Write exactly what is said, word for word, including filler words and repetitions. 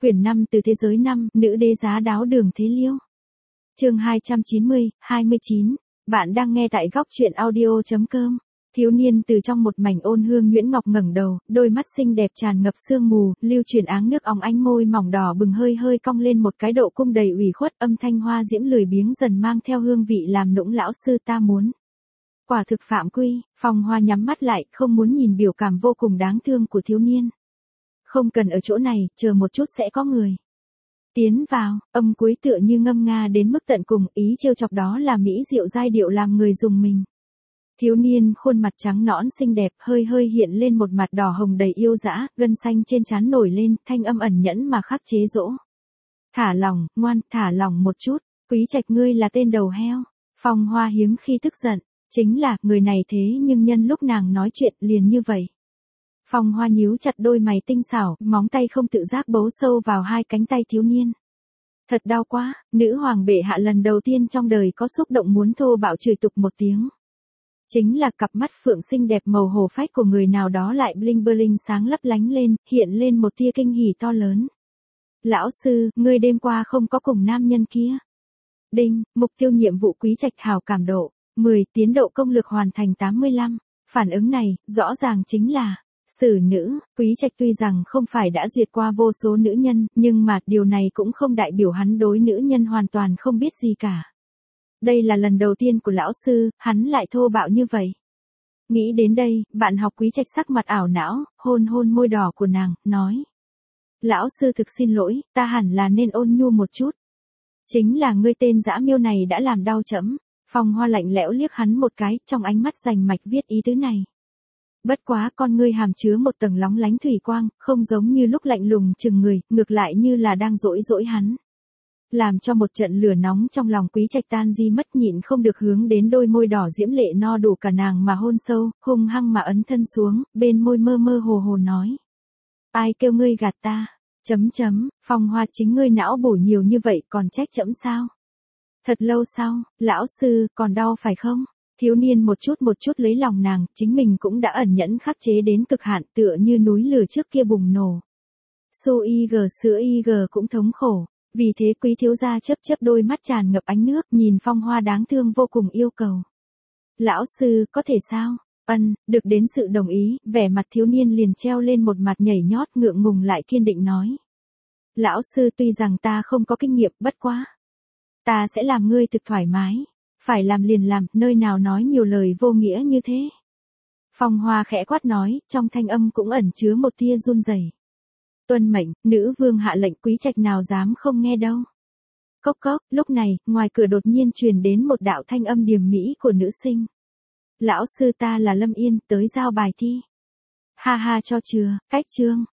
Quyển năm từ thế giới năm, nữ đế giá đáo Đường Thế Liêu. Chương hai trăm chín mươi, hai mươi chín. Bạn đang nghe tại góc truyện audio chấm com. Thiếu niên từ trong một mảnh ôn hương nhuyễn ngọc ngẩng đầu, đôi mắt xinh đẹp tràn ngập sương mù, lưu chuyển áng nước óng ánh, môi mỏng đỏ bừng hơi hơi cong lên một cái độ cung đầy ủy khuất, âm thanh hoa diễm lười biếng dần mang theo hương vị làm nũng. Lão sư ta muốn. Quả thực phạm quy. Phong Hoa nhắm mắt lại, không muốn nhìn biểu cảm vô cùng đáng thương của thiếu niên. Không cần ở chỗ này, chờ một chút sẽ có người tiến vào. Âm cuối tựa như ngâm nga đến mức tận cùng, ý trêu chọc đó là mỹ diệu giai điệu làm người dùng mình. Thiếu niên khuôn mặt trắng nõn xinh đẹp, hơi hơi hiện lên một mặt đỏ hồng đầy yêu dã, gân xanh trên trán nổi lên, thanh âm ẩn nhẫn mà khắc chế dỗ. Thả lòng, ngoan, thả lòng một chút, Quý Trạch ngươi là tên đầu heo. Phong Hoa hiếm khi tức giận, chính là, người này thế nhưng nhân lúc nàng nói chuyện liền như vậy. Phong Hoa nhíu chặt đôi mày tinh xảo, móng tay không tự giác bấu sâu vào hai cánh tay thiếu niên. Thật đau quá, nữ hoàng bệ hạ lần đầu tiên trong đời có xúc động muốn thô bạo chửi tục một tiếng. Chính là cặp mắt phượng xinh đẹp màu hồ phách của người nào đó lại bling bling sáng lấp lánh lên, hiện lên một tia kinh hỉ to lớn. Lão sư, ngươi đêm qua không có cùng nam nhân kia. Đinh, mục tiêu nhiệm vụ Quý Trạch hào cảm độ, mười, tiến độ công lực hoàn thành tám mươi lăm. Phản ứng này, rõ ràng chính là xử nữ. Quý Trạch tuy rằng không phải đã duyệt qua vô số nữ nhân, nhưng mà điều này cũng không đại biểu hắn đối nữ nhân hoàn toàn không biết gì cả. Đây là lần đầu tiên của lão sư, hắn lại thô bạo như vậy. Nghĩ đến đây, bạn học Quý Trạch sắc mặt ảo não, hôn hôn môi đỏ của nàng, nói. Lão sư thực xin lỗi, ta hẳn là nên ôn nhu một chút. Chính là ngươi tên dã miêu này đã làm đau trẫm. Phong Hoa lạnh lẽo liếc hắn một cái, trong ánh mắt rành mạch viết ý tứ này. Bất quá con ngươi hàm chứa một tầng lóng lánh thủy quang, không giống như lúc lạnh lùng chừng người, ngược lại như là đang dỗi dỗi hắn. Làm cho một trận lửa nóng trong lòng Quý Trạch tan di mất, nhịn không được hướng đến đôi môi đỏ diễm lệ no đủ cả nàng mà hôn sâu, hung hăng mà ấn thân xuống, bên môi mơ mơ hồ hồ nói. Ai kêu ngươi gạt ta? Chấm chấm, Phong Hoa chính ngươi não bổ nhiều như vậy còn trách chấm sao? Thật lâu sau, lão sư, còn đau phải không? Thiếu niên một chút một chút lấy lòng nàng, chính mình cũng đã ẩn nhẫn khắc chế đến cực hạn, tựa như núi lửa trước kia bùng nổ. Su y g sữa y g cũng thống khổ, vì thế Quý thiếu gia chớp chớp đôi mắt tràn ngập ánh nước, nhìn Phong Hoa đáng thương vô cùng yêu cầu. Lão sư, có thể sao? Ân, được đến sự đồng ý, vẻ mặt thiếu niên liền treo lên một mặt nhảy nhót ngượng ngùng lại kiên định nói. Lão sư, tuy rằng ta không có kinh nghiệm, bất quá ta sẽ làm ngươi thực thoải mái. Phải làm liền làm, nơi nào nói nhiều lời vô nghĩa như thế. Phong Hoa khẽ quát nói, trong thanh âm cũng ẩn chứa một tia run rẩy. Tuân mệnh, nữ vương hạ lệnh, Quý Trạch nào dám không nghe đâu. Cốc cốc, lúc này, ngoài cửa đột nhiên truyền đến một đạo thanh âm điềm mỹ của nữ sinh. Lão sư, ta là Lâm Yên, tới giao bài thi. Ha ha cho chừa, cách chương.